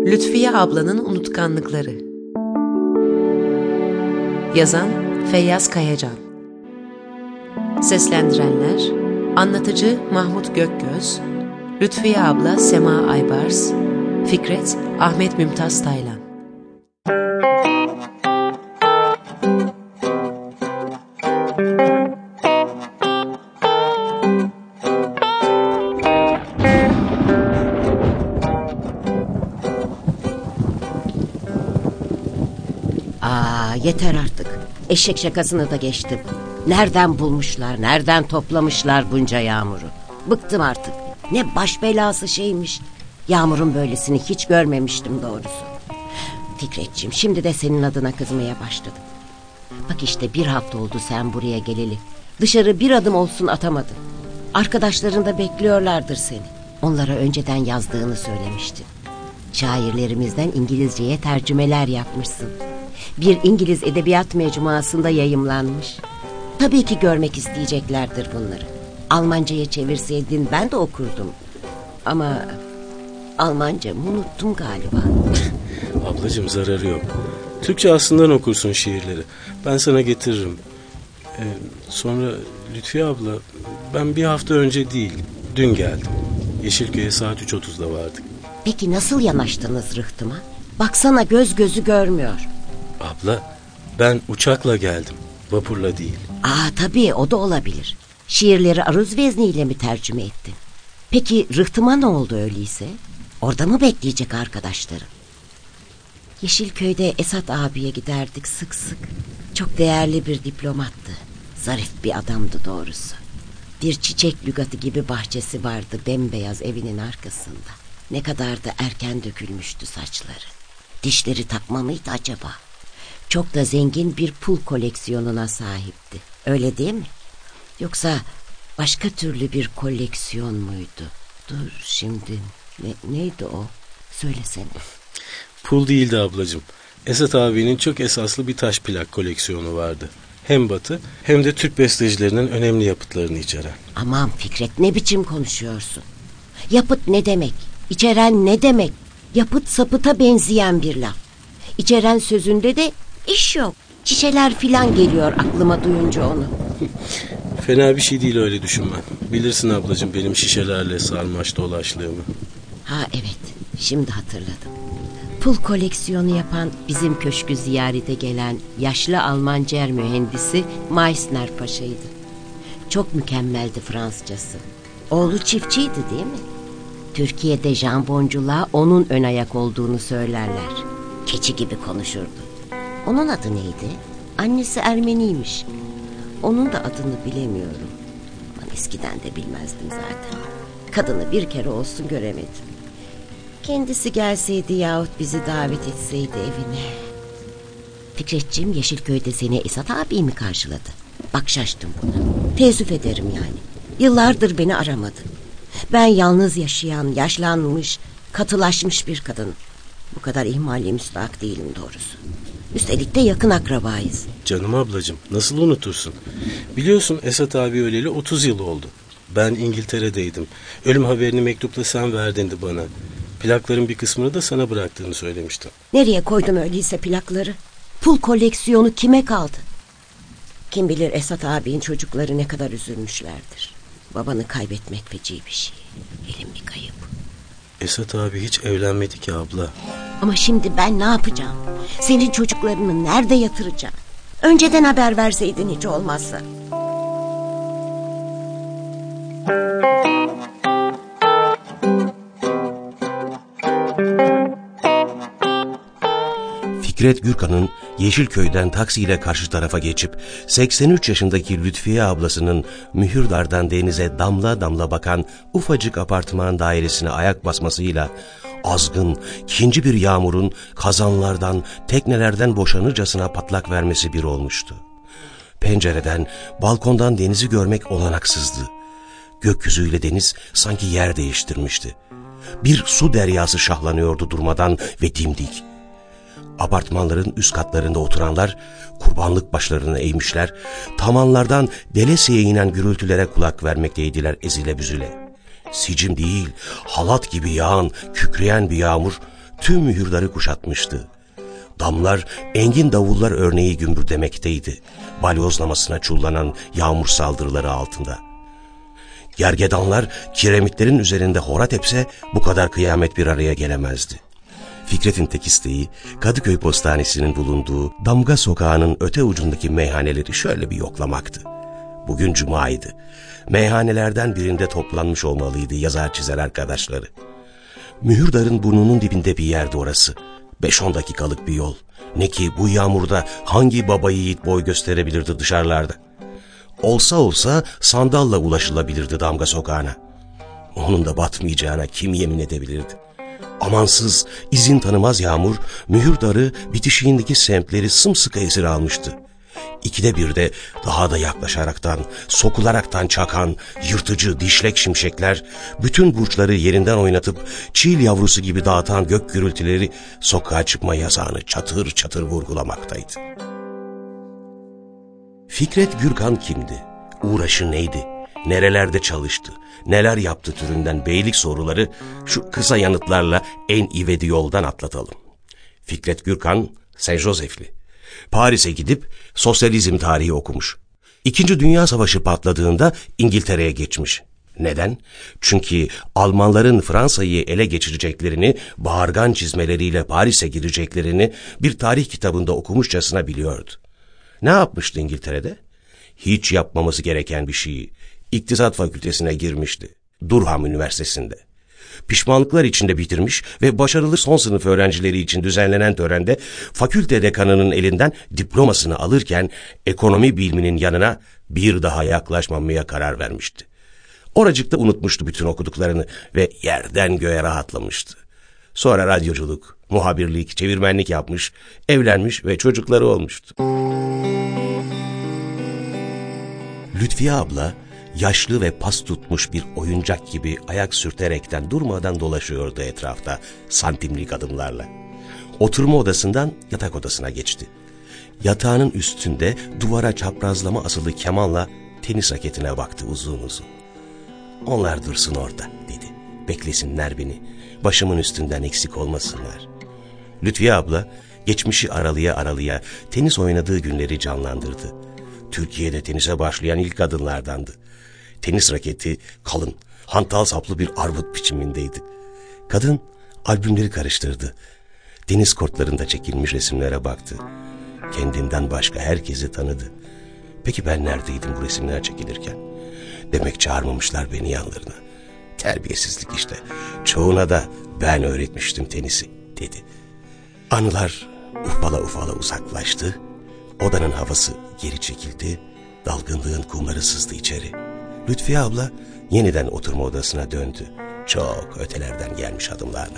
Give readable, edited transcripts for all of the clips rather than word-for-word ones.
Lütfiye ablanın unutkanlıkları. Yazan Feyyaz Kayacan. Seslendirenler: Anlatıcı Mahmut Gökgöz, Lütfiye abla Sema Aybars, Fikret Ahmet Mümtaz Taylan. Yeter artık. Eşek şakasını da geçtim. Nereden bulmuşlar, nereden toplamışlar bunca yağmuru? Bıktım artık. Ne baş belası şeymiş. Yağmurun böylesini hiç görmemiştim doğrusu. Fikretciğim, şimdi de senin adına kızmaya başladım. Bak işte bir hafta oldu sen buraya geleli. Dışarı bir adım olsun atamadın. Arkadaşların da bekliyorlardır seni. Onlara önceden yazdığını söylemiştin. Şairlerimizden İngilizceye tercümeler yapmışsın. Bir İngiliz edebiyat mecmuasında yayımlanmış. Tabii ki görmek isteyeceklerdir bunları. Almanca'ya çevirseydin ben de okurdum. Ama Almancamı unuttum galiba. Ablacığım, zararı yok. Türkçe aslından okursun şiirleri. Ben sana getiririm. Sonra Lütfiye abla, ben bir hafta önce değil, dün geldim. Yeşilköy'e saat 3.30'da vardık. Peki nasıl yanaştınız rıhtıma? Baksana göz gözü görmüyor. Abla, ben uçakla geldim, vapurla değil. Tabii o da olabilir. Şiirleri aruz vezniyle mi tercüme ettin? Peki rıhtıma ne oldu öyleyse? Orada mı bekleyecek arkadaşlarım? Yeşilköy'de Esat abiye giderdik sık sık. Çok değerli bir diplomattı. Zarif bir adamdı doğrusu. Bir çiçek lügatı gibi bahçesi vardı bembeyaz evinin arkasında. Ne kadar da erken dökülmüştü saçları. Dişleri takma mıydı acaba? Çok da zengin bir pul koleksiyonuna sahipti. Öyle değil mi? Yoksa başka türlü bir koleksiyon muydu? Dur şimdi. Neydi o? Söylesene. Pul değildi ablacığım. Esat abinin çok esaslı bir taş plak koleksiyonu vardı. Hem Batı hem de Türk bestecilerinin önemli yapıtlarını içeren. Aman Fikret, ne biçim konuşuyorsun? Yapıt ne demek? İçeren ne demek? Yapıt sapıta benzeyen bir laf. İçeren sözünde de iş yok. Şişeler filan geliyor aklıma duyunca onu. Fena bir şey değil öyle düşünmen. Bilirsin ablacığım benim şişelerle sarmaş dolaşlığımı. Evet, şimdi hatırladım. Pul koleksiyonu yapan bizim köşkü ziyarete gelen yaşlı Almancer mühendisi Meissner Paşa'ydı. Çok mükemmeldi Fransızcası. Oğlu çiftçiydi değil mi? Türkiye'de jamboncular onun ön ayak olduğunu söylerler. Keçi gibi konuşurdu. Onun adı neydi? Annesi Ermeniymiş. Onun da adını bilemiyorum. Ama eskiden de bilmezdim zaten. Kadını bir kere olsun göremedim. Kendisi gelseydi yahut bizi davet etseydi evine. Fikretciğim, Yeşilköy'de seni Esat abi mi karşıladı? Bak şaştım buna. Teessüf ederim yani. Yıllardır beni aramadı. Ben yalnız yaşayan, yaşlanmış, katılaşmış bir kadınım. Bu kadar ihmali müstahak değilim doğrusu. Üstelik de yakın akrabayız. Canım ablacığım, nasıl unutursun? Biliyorsun Esat abi öleli 30 yıl oldu. Ben İngiltere'deydim. Ölüm haberini mektupla sen verdindi bana. Plakların bir kısmını da sana bıraktığını söylemiştim. Nereye koydum öyleyse plakları? Pul koleksiyonu kime kaldı? Kim bilir Esat abinin çocukları ne kadar üzülmüşlerdir. Babanı kaybetmek feci bir şey. Elim bir kayıp. Esat abi hiç evlenmedi ki abla. Ama şimdi ben ne yapacağım? Senin çocuklarını nerede yatıracağım? Önceden haber verseydin hiç olmazsa. Fikret Gürkan'ın Yeşilköy'den taksiyle karşı tarafa geçip 83 yaşındaki Lütfiye ablasının Mühürdar'dan denize damla damla bakan ufacık apartman dairesine ayak basmasıyla azgın, ikinci bir yağmurun kazanlardan, teknelerden boşanırcasına patlak vermesi bir olmuştu. Pencereden, balkondan denizi görmek olanaksızdı. Gökyüzüyle deniz sanki yer değiştirmişti. Bir su deryası şahlanıyordu durmadan ve dimdik. Apartmanların üst katlarında oturanlar kurbanlık başlarını eğmişler, tavanlardan delesiye inen gürültülere kulak vermekteydiler ezile büzüle. Sicim değil, halat gibi yağan, kükreyen bir yağmur tüm mühürleri kuşatmıştı. Damlar engin davullar örneği gümbürdemekteydi, balyozlamasına çullanan yağmur saldırıları altında. Gergedanlar kiremitlerin üzerinde hora tepse bu kadar kıyamet bir araya gelemezdi. Fikret'in tek isteği Kadıköy Postanesi'nin bulunduğu Damga Sokağı'nın öte ucundaki meyhaneleri şöyle bir yoklamaktı. Bugün cumaydı. Meyhanelerden birinde toplanmış olmalıydı yazar çizer arkadaşları. Mühürdar'ın burnunun dibinde bir yerde orası. 5-10 dakikalık bir yol. Ne ki bu yağmurda hangi baba yiğit boy gösterebilirdi dışarılarda? Olsa olsa sandalla ulaşılabilirdi Damga Sokağı'na. Onun da batmayacağına kim yemin edebilirdi? Amansız, izin tanımaz yağmur, Mühürdar'ı bitişiğindeki semtleri sımsıkı esir almıştı. 2'de 1'de daha da yaklaşaraktan, sokularaktan çakan, yırtıcı, dişlek şimşekler, bütün burçları yerinden oynatıp, çiğil yavrusu gibi dağıtan gök gürültüleri, sokağa çıkma yasağını çatır çatır vurgulamaktaydı. Fikret Gürkan kimdi? Uğraşı neydi? Nerelerde çalıştı? Neler yaptı türünden beylik soruları şu kısa yanıtlarla en ivedi yoldan atlatalım. Fikret Gürkan, Saint Joseph'li. Paris'e gidip sosyalizm tarihi okumuş. 2. Dünya Savaşı patladığında İngiltere'ye geçmiş. Neden? Çünkü Almanların Fransa'yı ele geçireceklerini, bağırgan çizmeleriyle Paris'e gireceklerini bir tarih kitabında okumuşçasına biliyordu. Ne yapmıştı İngiltere'de? Hiç yapmaması gereken bir şeyi. İktisat Fakültesine girmişti. Durham Üniversitesi'nde. Pişmanlıklar içinde bitirmiş ve başarılı son sınıf öğrencileri için düzenlenen törende fakülte dekanının elinden diplomasını alırken ekonomi biliminin yanına bir daha yaklaşmamaya karar vermişti. Oracıkta unutmuştu bütün okuduklarını ve yerden göğe rahatlamıştı. Sonra radyoculuk, muhabirlik, çevirmenlik yapmış, evlenmiş ve çocukları olmuştu. Lütfiye abla yaşlı ve pas tutmuş bir oyuncak gibi ayak sürterekten durmadan dolaşıyordu etrafta santimlik adımlarla. Oturma odasından yatak odasına geçti. Yatağının üstünde duvara çaprazlama asılı kemanla tenis raketine baktı uzun uzun. Onlar dursun orada dedi. Beklesinler beni. Başımın üstünden eksik olmasınlar. Lütfiye abla geçmişi aralıya tenis oynadığı günleri canlandırdı. Türkiye'de tenise başlayan ilk kadınlardandı. Tenis raketi kalın, hantal saplı bir armut biçimindeydi. Kadın albümleri karıştırdı. Deniz kortlarında çekilmiş resimlere baktı. Kendinden başka herkesi tanıdı. Peki ben neredeydim bu resimler çekilirken? Demek çağırmamışlar beni yanlarına. Terbiyesizlik işte. Çoğuna da ben öğretmiştim tenisi dedi. Anılar ufala uzaklaştı. Odanın havası geri çekildi. Dalgınlığın kumları sızdı içeri. Lütfiye abla yeniden oturma odasına döndü. Çok ötelerden gelmiş adımlarla.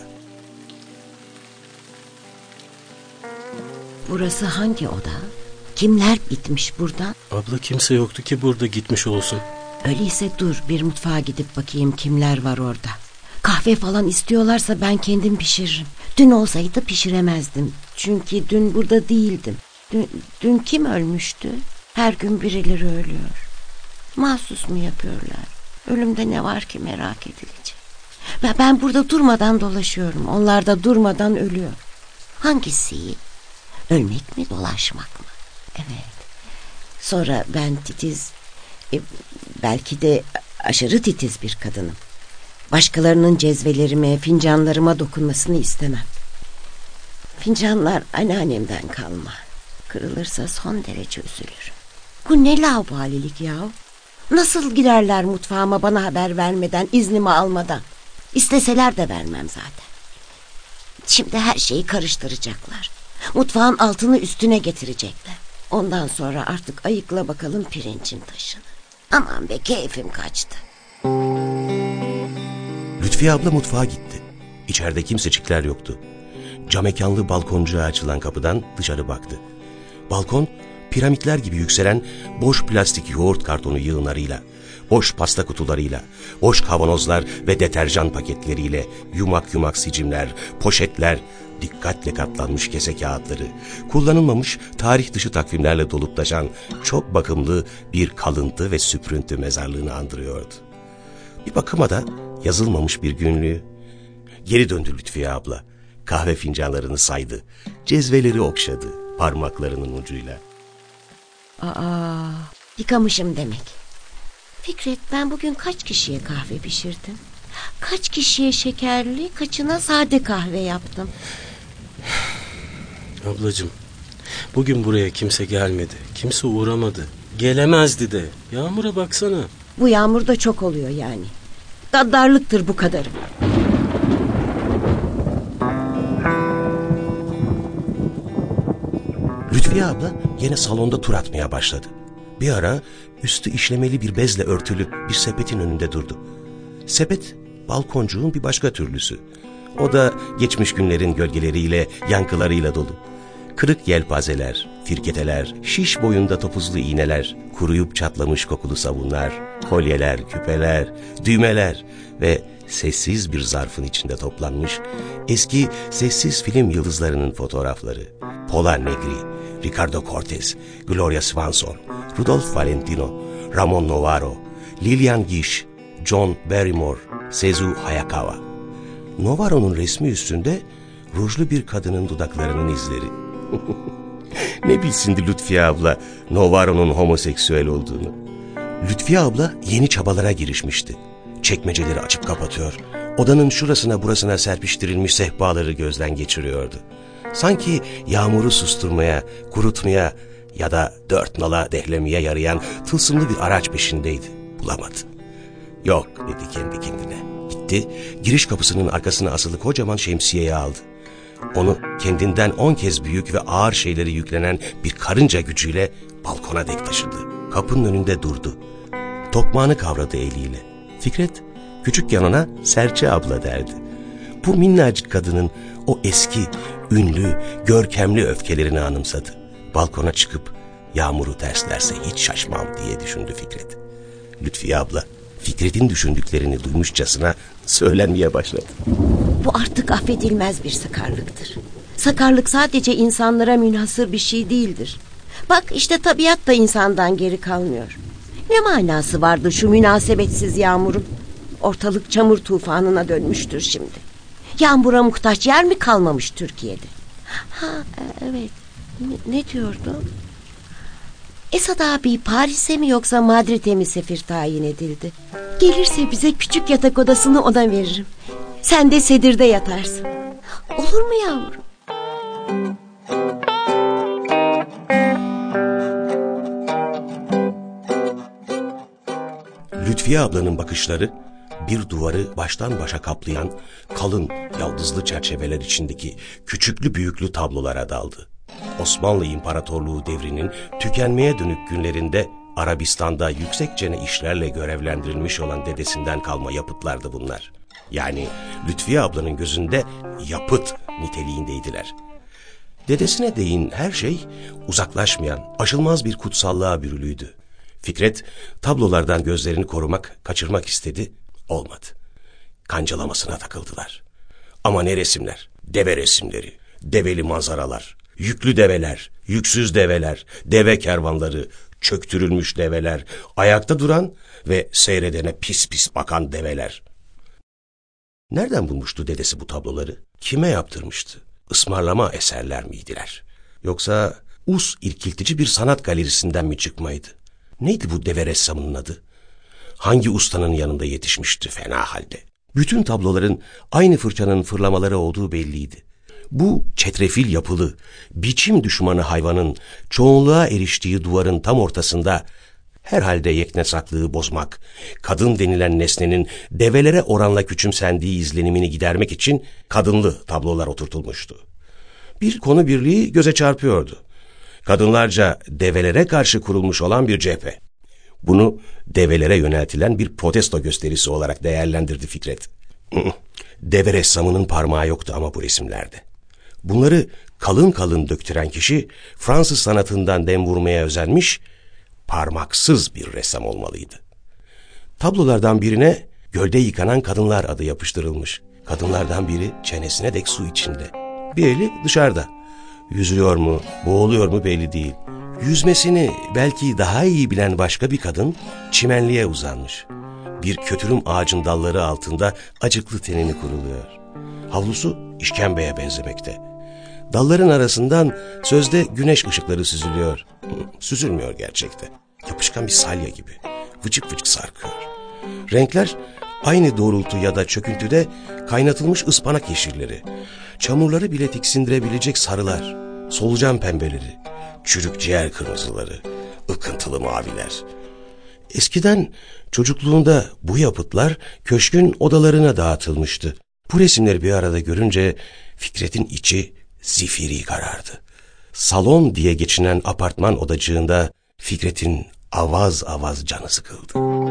Burası hangi oda? Kimler gitmiş buradan? Abla kimse yoktu ki burada gitmiş olsun. Öyleyse dur bir mutfağa gidip bakayım kimler var orada. Kahve falan istiyorlarsa ben kendim pişiririm. Dün olsaydı pişiremezdim. Çünkü dün burada değildim. Dün kim ölmüştü? Her gün birileri ölüyor. Mahsus mu yapıyorlar? Ölümde ne var ki merak edilecek? Ben burada durmadan dolaşıyorum. Onlar da durmadan ölüyor. Hangisi iyi? Ölmek mi dolaşmak mı? Evet. Sonra ben titiz, belki de aşırı titiz bir kadınım. Başkalarının cezvelerime, fincanlarıma dokunmasını istemem. Fincanlar anneannemden kalma. Kırılırsa son derece üzülürüm. Bu ne laubalilik ya? Nasıl girerler mutfağıma bana haber vermeden, iznimi almadan? İsteseler de vermem zaten. Şimdi her şeyi karıştıracaklar. Mutfağın altını üstüne getirecekler. Ondan sonra artık ayıkla bakalım pirincin taşını. Aman be keyfim kaçtı. Lütfiye abla mutfağa gitti. İçeride kimsecikler yoktu. Camekanlı balkoncuğa açılan kapıdan dışarı baktı. Balkon piramitler gibi yükselen boş plastik yoğurt kartonu yığınlarıyla, boş pasta kutularıyla, boş kavanozlar ve deterjan paketleriyle, yumak sicimler, poşetler, dikkatle katlanmış kese kağıtları, kullanılmamış tarih dışı takvimlerle dolup taşan çok bakımlı bir kalıntı ve süprüntü mezarlığını andırıyordu. Bir bakıma da yazılmamış bir günlüğü. Geri döndü Lütfiye abla. Kahve fincanlarını saydı. Cezveleri okşadı parmaklarının ucuyla. Yıkamışım demek. Fikret, ben bugün kaç kişiye kahve pişirdim? Kaç kişiye şekerli, kaçına sade kahve yaptım? Ablacığım, bugün buraya kimse gelmedi. Kimse uğramadı. Gelemezdi de. Yağmura baksana. Bu yağmur da çok oluyor yani. Gaddarlıktır bu kadarı. Lütfiye abla yine salonda tur atmaya başladı. Bir ara üstü işlemeli bir bezle örtülü bir sepetin önünde durdu. Sepet balkoncuğun bir başka türlüsü. O da geçmiş günlerin gölgeleriyle, yankılarıyla dolu. Kırık yelpazeler, firketeler, şiş boyunda topuzlu iğneler, kuruyup çatlamış kokulu sabunlar, kolyeler, küpeler, düğmeler ve sessiz bir zarfın içinde toplanmış eski sessiz film yıldızlarının fotoğrafları. Pola Negri, Ricardo Cortez, Gloria Swanson, Rudolph Valentino, Ramon Novarro, Lillian Gish, John Barrymore, Sezu Hayakawa. Novarro'nun resmi üstünde rujlu bir kadının dudaklarının izleri. Ne bilsindi Lütfiye abla Novarro'nun homoseksüel olduğunu. Lütfiye abla yeni çabalara girişmişti. Çekmeceleri açıp kapatıyor, odanın şurasına burasına serpiştirilmiş sehpaları gözden geçiriyordu. Sanki yağmuru susturmaya, kurutmaya ya da dört nala dehlemeye yarayan tılsımlı bir araç peşindeydi. Bulamadı. Yok dedi kendi kendine. Gitti, giriş kapısının arkasına asılı kocaman şemsiyeyi aldı. Onu kendinden 10 kez büyük ve ağır şeyleri yüklenen bir karınca gücüyle balkona dek taşıdı. Kapının önünde durdu. Tokmağını kavradı eliyle. Fikret küçükken ona Serçe abla derdi. Bu minnacık kadının o eski, ünlü, görkemli öfkelerini anımsadı. Balkona çıkıp yağmuru terslerse hiç şaşmam diye düşündü Fikret. Lütfiye abla Fikret'in düşündüklerini duymuşçasına söylenmeye başladı. Bu artık affedilmez bir sakarlıktır. Sakarlık sadece insanlara münhasır bir şey değildir. Bak işte tabiat da insandan geri kalmıyor. Ne manası vardı şu münasebetsiz yağmurun? Ortalık çamur tufanına dönmüştür şimdi. Yağmura muhtaç yer mi kalmamış Türkiye'de? Evet. Ne diyordum? Esad abi Paris'e mi yoksa Madrid'e mi sefir tayin edildi? Gelirse bize küçük yatak odasını ona veririm. Sen de sedirde yatarsın. Olur mu yavrum? Lütfiye ablanın bakışları bir duvarı baştan başa kaplayan kalın yaldızlı çerçeveler içindeki küçüklü büyüklü tablolara daldı. Osmanlı İmparatorluğu devrinin tükenmeye dönük günlerinde Arabistan'da yüksekçene işlerle görevlendirilmiş olan dedesinden kalma yapıtlardı bunlar. Yani Lütfiye ablanın gözünde yapıt niteliğindeydiler. Dedesine değin her şey uzaklaşmayan, aşılmaz bir kutsallığa bürülüydü. Fikret tablolardan gözlerini korumak, kaçırmak istedi, olmadı. Kancalamasına takıldılar. Ama ne resimler, deve resimleri, develi manzaralar, yüklü develer, yüksüz develer, deve kervanları, çöktürülmüş develer, ayakta duran ve seyredene pis pis bakan develer. Nereden bulmuştu dedesi bu tabloları? Kime yaptırmıştı? Ismarlama eserler miydiler? Yoksa irkiltici bir sanat galerisinden mi çıkmaydı? Neydi bu deve ressamının adı? Hangi ustanın yanında yetişmişti fena halde? Bütün tabloların aynı fırçanın fırlamaları olduğu belliydi. Bu çetrefil yapılı, biçim düşmanı hayvanın çoğunluğa eriştiği duvarın tam ortasında herhalde yeknesaklığı bozmak, kadın denilen nesnenin develere oranla küçümsendiği izlenimini gidermek için kadınlı tablolar oturtulmuştu. Bir konu birliği göze çarpıyordu. Kadınlarca develere karşı kurulmuş olan bir cephe. Bunu develere yöneltilen bir protesto gösterisi olarak değerlendirdi Fikret. Deve ressamının parmağı yoktu ama bu resimlerde. Bunları kalın kalın döktüren kişi Fransız sanatından dem vurmaya özenmiş, parmaksız bir ressam olmalıydı. Tablolardan birine gölde yıkanan kadınlar adı yapıştırılmış. Kadınlardan biri çenesine dek su içinde. Bir eli dışarıda. Yüzüyor mu, boğuluyor mu belli değil. Yüzmesini belki daha iyi bilen başka bir kadın çimenliğe uzanmış. Bir kötürüm ağacın dalları altında acıklı tenini kuruluyor. Havlusu işkembeye benzemekte. Dalların arasından sözde güneş ışıkları süzülüyor. Süzülmüyor gerçekte. Yapışkan bir salya gibi. Vıcık vıcık sarkıyor. Renkler aynı doğrultu ya da çöküntüde kaynatılmış ıspanak yeşilleri. Çamurları bile tiksindirebilecek sarılar. Solucan pembeleri. Çürük ciğer kırmızıları. Ikıntılı maviler. Eskiden çocukluğunda bu yapıtlar köşkün odalarına dağıtılmıştı. Bu resimleri bir arada görünce Fikret'in içi zifiri karardı. Salon diye geçinen apartman odacığında Fikret'in avaz avaz canı sıkıldı.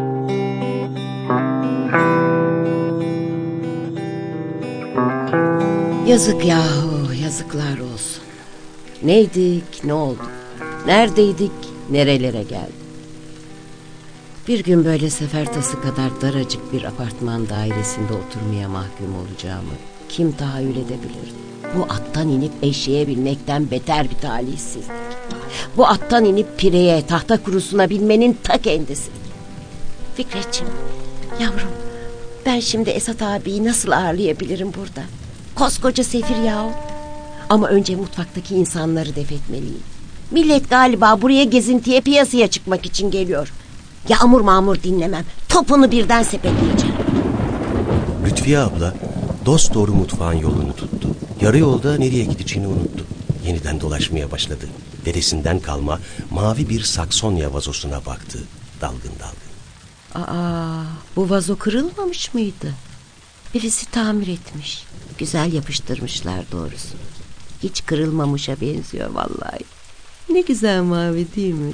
Yazık yahu, yazıklar olsun. Neydik, ne olduk? Neredeydik, nerelere geldik? Bir gün böyle sefertası kadar daracık bir apartman dairesinde oturmaya mahkum olacağımı kim tahayyül edebilirdi? Bu attan inip eşeğe binmekten beter bir talihsizlik. Bu attan inip pireye, tahta kurusuna binmenin ta kendisi. Fikretciğim, yavrum, ben şimdi Esat abiyi nasıl ağırlayabilirim burada? Koskoca sefir yahu. Ama önce mutfaktaki insanları def etmeliyim. Millet galiba buraya gezintiye, piyasaya çıkmak için geliyor. Yağmur mağmur dinlemem. Topunu birden sepetleyeceğim. Lütfiye abla dosdoğru mutfağın yolunu tuttu. Yarı yolda nereye gideceğini unuttu. Yeniden dolaşmaya başladı. Dedesinden kalma mavi bir saksonya vazosuna baktı. Dalgın dalgın. Bu vazo kırılmamış mıydı? Birisi tamir etmiş. Güzel yapıştırmışlar doğrusu. Hiç kırılmamışa benziyor vallahi. Ne güzel mavi değil mi?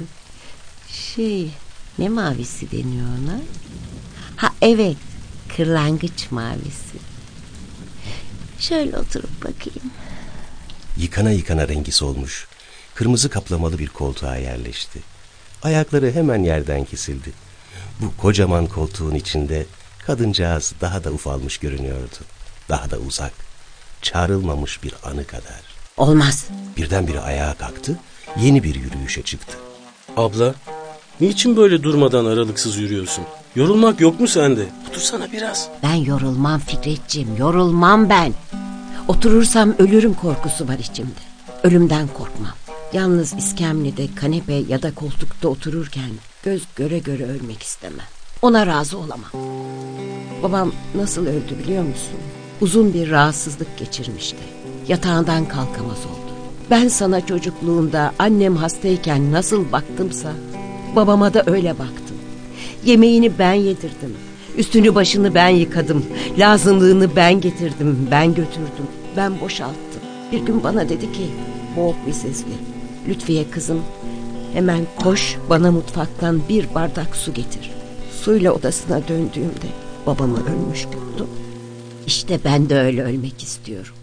Ne mavisi deniyor ona? Ha evet, kırlangıç mavisi. Şöyle oturup bakayım. Yıkana yıkana rengi solmuş. Kırmızı kaplamalı bir koltuğa yerleşti. Ayakları hemen yerden kesildi. Bu kocaman koltuğun içinde kadıncağız daha da ufalmış görünüyordu. Daha da uzak, çağrılmamış bir anı kadar. Olmaz. Birdenbire ayağa kalktı, yeni bir yürüyüşe çıktı. Abla, niçin böyle durmadan aralıksız yürüyorsun? Yorulmak yok mu sende? Otursana biraz. Ben yorulmam Fikretciğim, yorulmam ben. Oturursam ölürüm korkusu var içimde. Ölümden korkmam. Yalnız iskemlede, kanepe ya da koltukta otururken göz göre göre ölmek istemem. Ona razı olamam. Babam nasıl öldü biliyor musun? Uzun bir rahatsızlık geçirmişti. Yatağından kalkamaz oldu. Ben sana çocukluğunda annem hastayken nasıl baktımsa babama da öyle baktım. Yemeğini ben yedirdim. Üstünü başını ben yıkadım. Lazımlığını ben getirdim. Ben götürdüm. Ben boşalttım. Bir gün bana dedi ki boğuk bir sesle, Lütfiye kızım, hemen koş bana mutfaktan bir bardak su getir. Suyla odasına döndüğümde babamı ölmüş buldum. İşte ben de öyle ölmek istiyorum.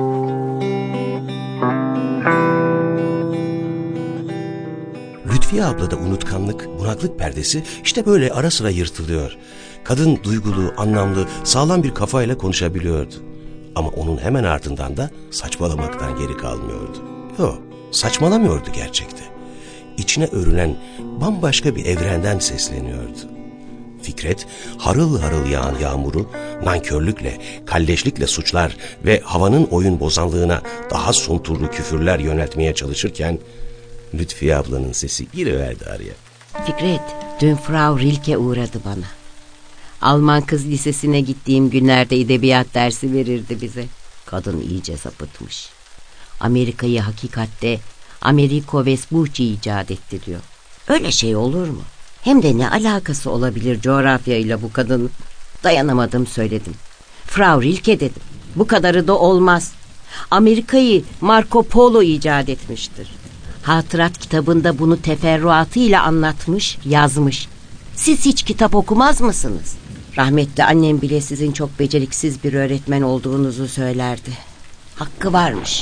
Lütfiye ablada unutkanlık, bunaklık perdesi işte böyle ara sıra yırtılıyor. Kadın duygulu, anlamlı, sağlam bir kafayla konuşabiliyordu. Ama onun hemen ardından da saçmalamaktan geri kalmıyordu. Yok, saçmalamıyordu gerçekte. İçine örülen bambaşka bir evrenden sesleniyordu. Fikret, harıl harıl yağan yağmuru nankörlükle, kalleşlikle suçlar ve havanın oyun bozanlığına daha sunturlu küfürler yöneltmeye çalışırken Lütfiye ablanın sesi giriverdi araya. Fikret, dün Frau Rilke uğradı bana. Alman kız lisesine gittiğim günlerde edebiyat dersi verirdi bize. Kadın iyice sapıtmış. Amerika'yı hakikatte Americo Vespucci icat etti diyor. Öyle şey olur mu? Hem de ne alakası olabilir coğrafyayla bu kadın? Dayanamadım söyledim. Frau Rilke dedim. Bu kadarı da olmaz. Amerika'yı Marco Polo icat etmiştir. Hatırat kitabında bunu teferruatıyla anlatmış, yazmış. Siz hiç kitap okumaz mısınız? Rahmetli annem bile sizin çok beceriksiz bir öğretmen olduğunuzu söylerdi. Hakkı varmış.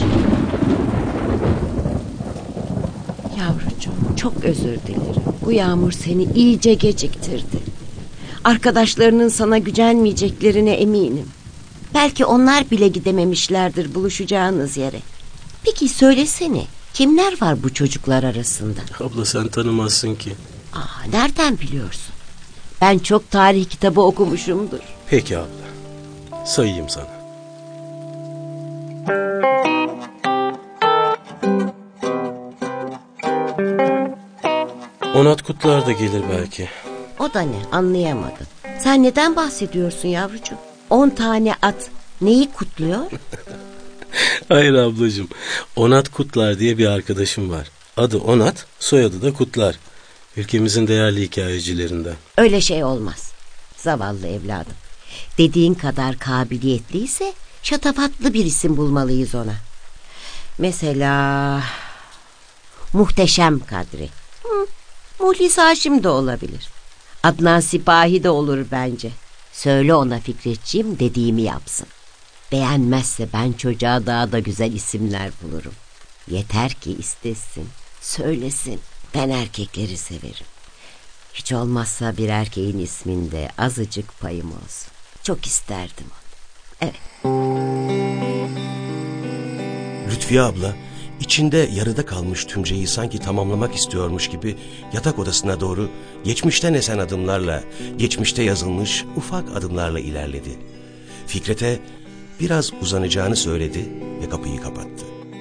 Yavrucuğum, çok özür dilerim. Bu yağmur seni iyice geciktirdi. Arkadaşlarının sana gücenmeyeceklerine eminim. Belki onlar bile gidememişlerdir buluşacağınız yere. Peki söylesene, kimler var bu çocuklar arasında? Abla sen tanımazsın ki. Nereden biliyorsun? Ben çok tarih kitabı okumuşumdur. Peki abla, sayayım sana. Onat Kutlar da gelir belki. O da ne, anlayamadım. Sen neden bahsediyorsun yavrucuğum? 10 tane at neyi kutluyor? Hayır ablacığım. Onat Kutlar diye bir arkadaşım var. Adı Onat, soyadı da Kutlar. Ülkemizin değerli hikayecilerinden. Öyle şey olmaz. Zavallı evladım. Dediğin kadar kabiliyetliyse şatafatlı bir isim bulmalıyız ona. Mesela Muhteşem Kadri. Muhlis Haşim de olabilir. Adnan Sipahi de olur bence. Söyle ona Fikretciğim, dediğimi yapsın. Beğenmezse ben çocuğa daha da güzel isimler bulurum. Yeter ki istesin, söylesin. Ben erkekleri severim. Hiç olmazsa bir erkeğin isminde azıcık payım olsun. Çok isterdim onu. Evet. Lütfiye abla içinde yarıda kalmış tümceyi sanki tamamlamak istiyormuş gibi yatak odasına doğru geçmişten esen adımlarla, geçmişte yazılmış ufak adımlarla ilerledi. Fikret'e biraz uzanacağını söyledi ve kapıyı kapattı.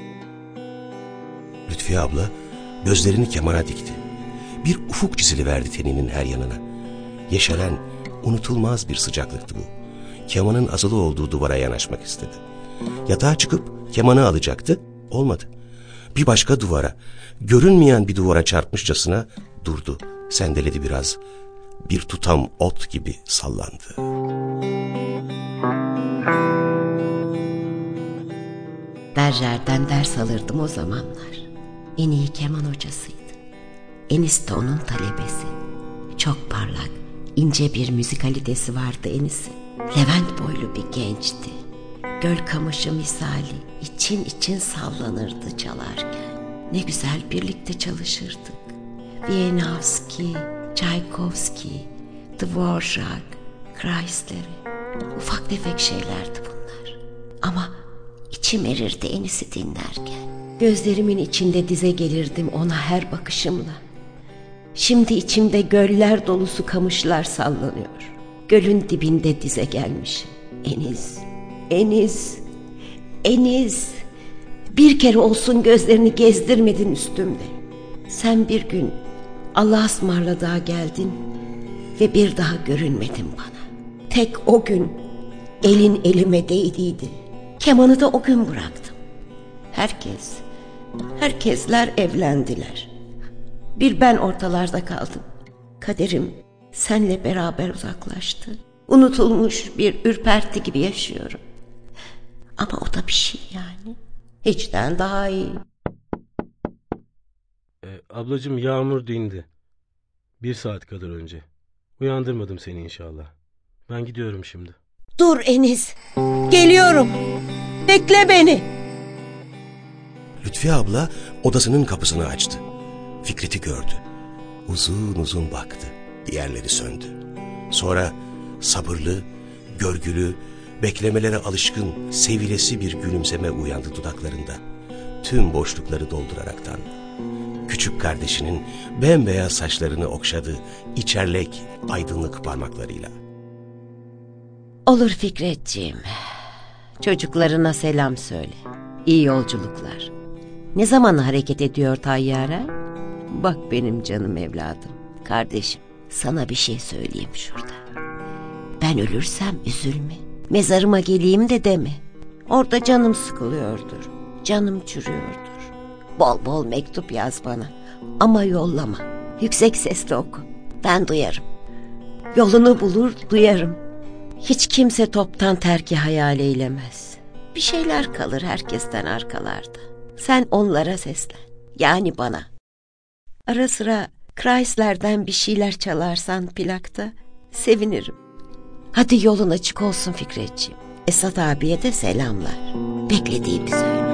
Lütfiye abla gözlerini kemana dikti. Bir ufuk çiziliverdi teninin her yanına. Yeşeren, unutulmaz bir sıcaklıktı bu. Kemanın asılı olduğu duvara yanaşmak istedi. Yatağa çıkıp kemanı alacaktı, olmadı. Bir başka duvara, görünmeyen bir duvara çarpmışçasına durdu, sendeledi biraz. Bir tutam ot gibi sallandı. Berjer'den ders alırdım o zamanlar. En iyi keman hocasıydı. Enis de onun talebesi. Çok parlak, ince bir müzikalitesi vardı Enis'in. Levent boylu bir gençti. Göl kamışı misali için için sallanırdı çalarken. Ne güzel birlikte çalışırdık. Wieniawski, Tchaikovsky, Dvorak, Kreisler'i. Ufak tefek şeylerdi bunlar. Ama içim erirdi Enis'i dinlerken. Gözlerimin içinde dize gelirdim ona her bakışımla. Şimdi içimde göller dolusu kamışlar sallanıyor. Gölün dibinde dize gelmişim. Enis, Enis, Enis. Bir kere olsun gözlerini gezdirmedin üstümde. Sen bir gün Allah'a ısmarladığa geldin ve bir daha görünmedin bana. Tek o gün elin elime değdiydi. Kemanı da o gün bıraktım. Herkesler evlendiler. Bir ben ortalarda kaldım. Kaderim senle beraber uzaklaştı. Unutulmuş bir ürperti gibi yaşıyorum. Ama o da bir şey yani. Hiçten daha iyi. Ablacığım yağmur dindi. 1 saat kadar önce. Uyandırmadım seni inşallah. Ben gidiyorum şimdi. Dur Enis. Geliyorum. Bekle beni. Lütfiye abla odasının kapısını açtı. Fikret'i gördü. Uzun uzun baktı. Diğerleri söndü. Sonra sabırlı, görgülü, beklemelere alışkın, sevilesi bir gülümseme uyandı dudaklarında. Tüm boşlukları dolduraraktan. Küçük kardeşinin bembeyaz saçlarını okşadı, içerlek, aydınlık parmaklarıyla. Olur Fikretciğim. Çocuklarına selam söyle. İyi yolculuklar. Ne zaman hareket ediyor tayyare? Bak benim canım evladım. Kardeşim, sana bir şey söyleyeyim şurada. Ben ölürsem üzülme. Mezarıma geleyim de deme. Orada canım sıkılıyordur. Canım çürüyordur. Bol bol mektup yaz bana. Ama yollama. Yüksek sesle oku. Ben duyarım. Yolunu bulur, duyarım. Hiç kimse toptan terki hayal eylemez. Bir şeyler kalır herkesten arkalarda. Sen onlara seslen. Yani bana. Ara sıra Kreisler'den bir şeyler çalarsan plakta sevinirim. Hadi yolun açık olsun Fikretciğim. Esat abiye de selamlar. Beklediğimi söyle.